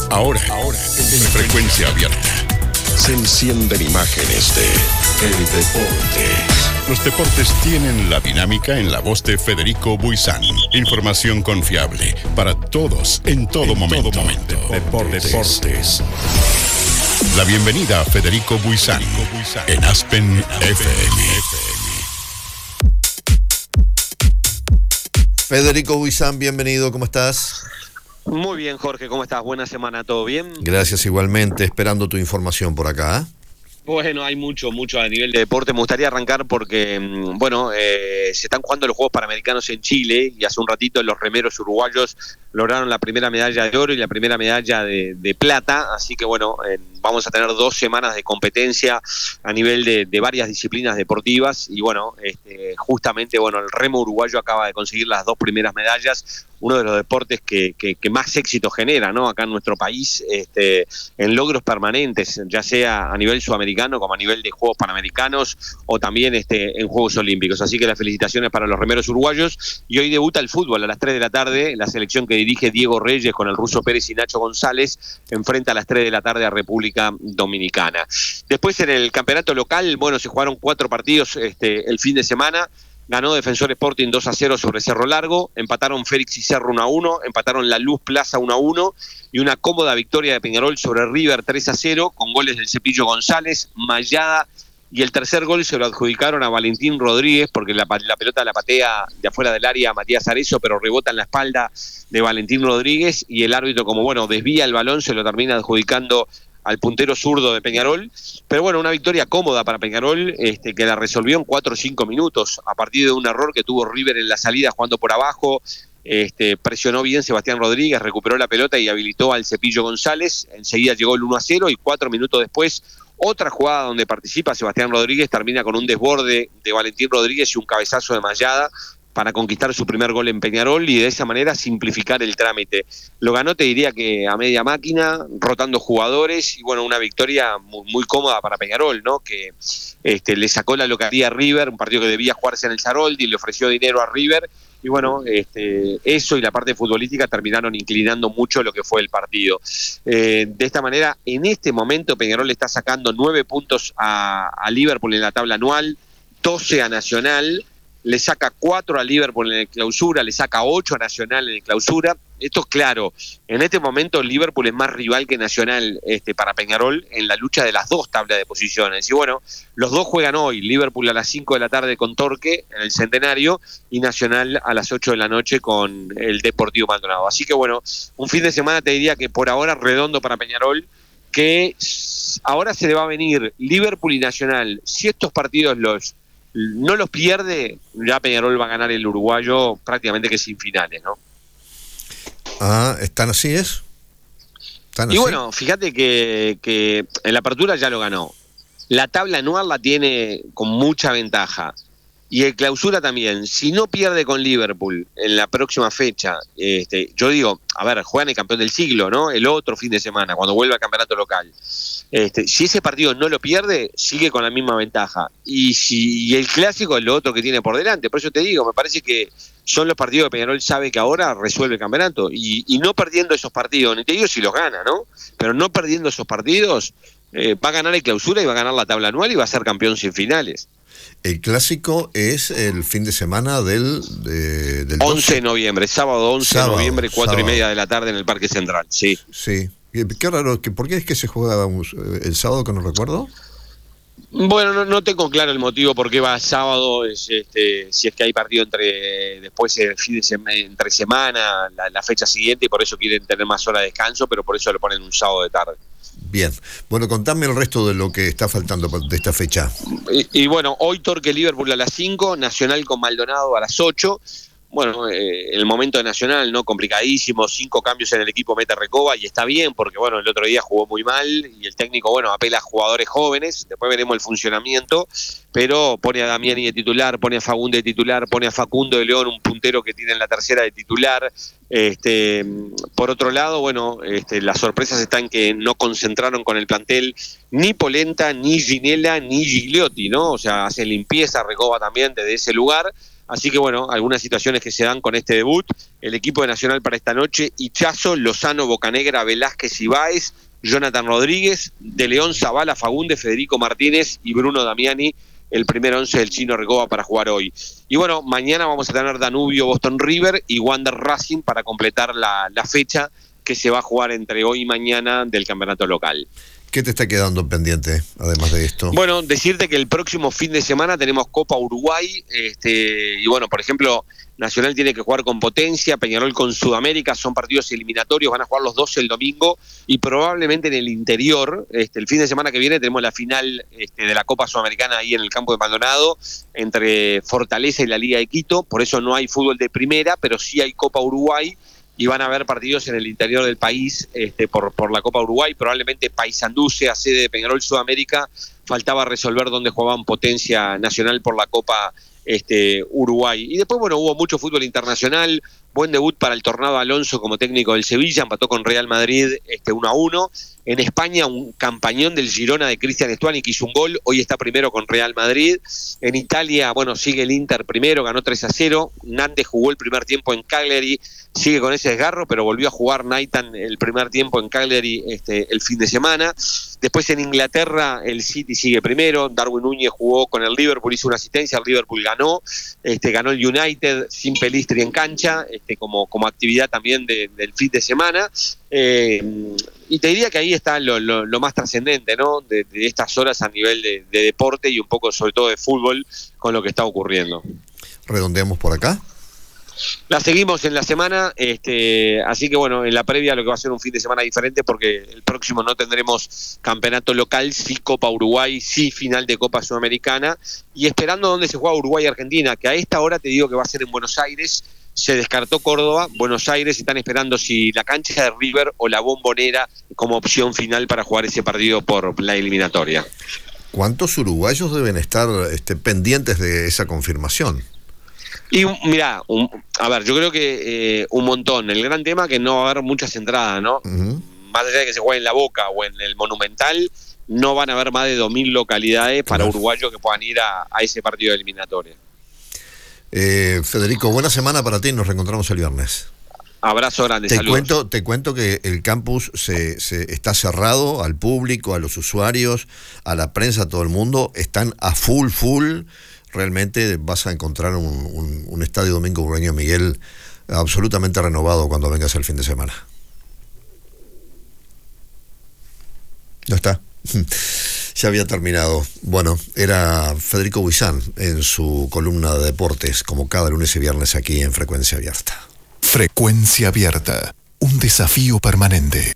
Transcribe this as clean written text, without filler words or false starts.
Ahora, en frecuencia abierta, se encienden imágenes de El Deporte. Los deportes tienen la dinámica en la voz de Federico Buizán. Información confiable para todos, en todo momento. Deportes. La bienvenida a Federico Buizán en Aspen FM. Federico Buizán, bienvenido, ¿cómo estás? Muy bien, Jorge, ¿cómo estás? Buena semana, ¿todo bien? Gracias, igualmente, esperando tu información por acá. Bueno, hay mucho a nivel de deporte. Me gustaría arrancar porque, se están jugando los Juegos Panamericanos en Chile y hace un ratito los remeros uruguayos lograron la primera medalla de oro y la primera medalla de plata, así que vamos a tener 2 semanas de competencia a nivel de varias disciplinas deportivas y justamente el remo uruguayo acaba de conseguir las 2 primeras medallas, uno de los deportes que más éxito genera, ¿no? Acá en nuestro país, en logros permanentes, ya sea a nivel sudamericano como a nivel de Juegos Panamericanos o también en Juegos Olímpicos. Así que las felicitaciones para los remeros uruguayos. Y hoy debuta el fútbol a las 3 de la tarde, la selección que dirige Diego Reyes con el Ruso Pérez y Nacho González enfrenta a las 3 de la tarde a República Dominicana. Después en el campeonato local, se jugaron 4 partidos el fin de semana. Ganó Defensor Sporting 2-0 sobre Cerro Largo, empataron Félix y Cerro 1-1, empataron La Luz Plaza 1-1 y una cómoda victoria de Peñarol sobre River 3-0 con goles del Cepillo González, Mayada, y el tercer gol se lo adjudicaron a Valentín Rodríguez porque la pelota la patea de afuera del área a Matías Arezzo, pero rebota en la espalda de Valentín Rodríguez y el árbitro desvía el balón, se lo termina adjudicando al puntero zurdo de Peñarol, pero una victoria cómoda para Peñarol, que la resolvió en 4 o 5 minutos, a partir de un error que tuvo River en la salida jugando por abajo, presionó bien Sebastián Rodríguez, recuperó la pelota y habilitó al Cepillo González, enseguida llegó el 1-0 y 4 minutos después, otra jugada donde participa Sebastián Rodríguez, termina con un desborde de Valentín Rodríguez y un cabezazo de Mayada, para conquistar su primer gol en Peñarol y de esa manera simplificar el trámite. Lo ganó, te diría que a media máquina, rotando jugadores y una victoria muy, muy cómoda para Peñarol, ¿no? Que le sacó la localía a River, un partido que debía jugarse en el Saroldi, le ofreció dinero a River y eso y la parte futbolística terminaron inclinando mucho lo que fue el partido. De esta manera, en este momento Peñarol le está sacando 9 puntos a Liverpool en la tabla anual, 12 a Nacional, le saca 4 a Liverpool en el clausura, le saca 8 a Nacional en el clausura. Esto es claro, en este momento Liverpool es más rival que Nacional para Peñarol en la lucha de las 2 tablas de posiciones. Y los 2 juegan hoy, Liverpool a las 5 de la tarde con Torque en el Centenario y Nacional a las 8 de la noche con el Deportivo Maldonado. Así que un fin de semana te diría que por ahora redondo para Peñarol, que ahora se le va a venir Liverpool y Nacional. Si estos partidos no los pierde, ya Peñarol va a ganar el uruguayo prácticamente que sin finales, ¿no? ¿Están así es? ¿Están y así? Fíjate que en la apertura ya lo ganó. La tabla anual la tiene con mucha ventaja. Y el clausura también. Si no pierde con Liverpool en la próxima fecha, yo digo, juegan el campeón del siglo, ¿no? El otro fin de semana, cuando vuelva al campeonato local. Si ese partido no lo pierde, sigue con la misma ventaja. Y el clásico es lo otro que tiene por delante. Por eso te digo, me parece que son los partidos que Peñarol sabe que ahora resuelve el campeonato. Y no perdiendo esos partidos, ni te digo si los gana, ¿no? Pero no perdiendo esos partidos, va a ganar el clausura y va a ganar la tabla anual y va a ser campeón sin finales. El clásico es el fin de semana del 11 de noviembre, sábado 11 de noviembre, 4:30 de la tarde en el Parque Central, sí. Sí. Qué raro, ¿por qué es que se juega el sábado, que no recuerdo? Bueno, no tengo claro el motivo por qué va sábado, si es que hay partido después el fin de semana, entre semana, la fecha siguiente, y por eso quieren tener más horas de descanso, pero por eso lo ponen un sábado de tarde. Bien, contame el resto de lo que está faltando de esta fecha. Y hoy Torque Liverpool a las 5, Nacional con Maldonado a las 8. El momento de Nacional, ¿no? Complicadísimo, 5 cambios en el equipo mete Recoba y está bien porque, el otro día jugó muy mal y el técnico, apela a jugadores jóvenes, después veremos el funcionamiento, pero pone a Damiani de titular, pone a Fagunde de titular, pone a Facundo de León, un puntero que tiene en la tercera de titular. Por otro lado, las sorpresas están que no concentraron con el plantel ni Polenta, ni Ginela, ni Gigliotti, ¿no? O sea, hace limpieza Recoba también desde ese lugar. Así que algunas situaciones que se dan con este debut el equipo de Nacional para esta noche: Ichazo, Lozano, Bocanegra, Velázquez y Báez, Jonathan Rodríguez, De León, Zavala, Fagundes, Federico Martínez y Bruno Damiani, el primer 11 del Chino Recoba para jugar hoy. Y bueno, mañana vamos a tener Danubio, Boston River y Wander Racing para completar la fecha que se va a jugar entre hoy y mañana del campeonato local. ¿Qué te está quedando pendiente, además de esto? Bueno, decirte que el próximo fin de semana tenemos Copa Uruguay, y bueno, por ejemplo, Nacional tiene que jugar con Potencia, Peñarol con Sudamérica, son partidos eliminatorios, van a jugar los dos el domingo, y probablemente en el interior, el fin de semana que viene tenemos la final de la Copa Sudamericana ahí en el campo de Maldonado, entre Fortaleza y la Liga de Quito. Por eso no hay fútbol de primera, pero sí hay Copa Uruguay, y van a haber partidos en el interior del país por la Copa Uruguay. Probablemente Paysandú sea sede de Peñarol Sudamérica. Faltaba resolver dónde jugaban Potencia, Nacional por la Copa Uruguay. Y después, bueno, hubo mucho fútbol internacional. Buen debut para el Tornado Alonso como técnico del Sevilla, empató con Real Madrid 1-1. En España, un campañón del Girona de Cristian Stuani, que hizo un gol, hoy está primero con Real Madrid. En Italia, bueno, sigue el Inter primero, ganó 3-0. Nantes jugó el primer tiempo en Cagliari, sigue con ese desgarro, pero volvió a jugar Naitan el primer tiempo en Cagliari el fin de semana. Después en Inglaterra, el City sigue primero, Darwin Núñez jugó con el Liverpool, hizo una asistencia, el Liverpool ganó, ganó el United sin Pelistri en cancha, como actividad también del fin de semana. Y te diría que ahí está lo más trascendente, ¿no? De estas horas a nivel de deporte y un poco sobre todo de fútbol con lo que está ocurriendo. ¿Redondeamos por acá? La seguimos en la semana, así que bueno, en la previa lo que va a ser un fin de semana diferente, porque el próximo no tendremos campeonato local, sí Copa Uruguay, sí final de Copa Sudamericana, y esperando dónde se juega Uruguay-Argentina, que a esta hora te digo que va a ser en Buenos Aires. Se descartó Córdoba, Buenos Aires, están esperando si la cancha de River o la Bombonera como opción final para jugar ese partido por la eliminatoria. ¿Cuántos uruguayos deben estar pendientes de esa confirmación? Y mirá, a ver, yo creo que un montón. El gran tema es que no va a haber muchas entradas, ¿no? Uh-huh. Más allá de que se juegue en La Boca o en el Monumental, no van a haber más de 2.000 localidades para uruguayos que puedan ir a ese partido de eliminatoria. Federico, buena semana para ti, nos reencontramos el viernes. Abrazo grande, saludos. Te cuento que el campus se está cerrado al público, a los usuarios, a la prensa, a todo el mundo. Están a full. Realmente vas a encontrar un estadio Domingo Burgueño Miguel absolutamente renovado cuando vengas el fin de semana. No está. Ya había terminado. Bueno, era Federico Buisán en su columna de deportes, como cada lunes y viernes aquí en Frecuencia Abierta. Frecuencia Abierta, un desafío permanente.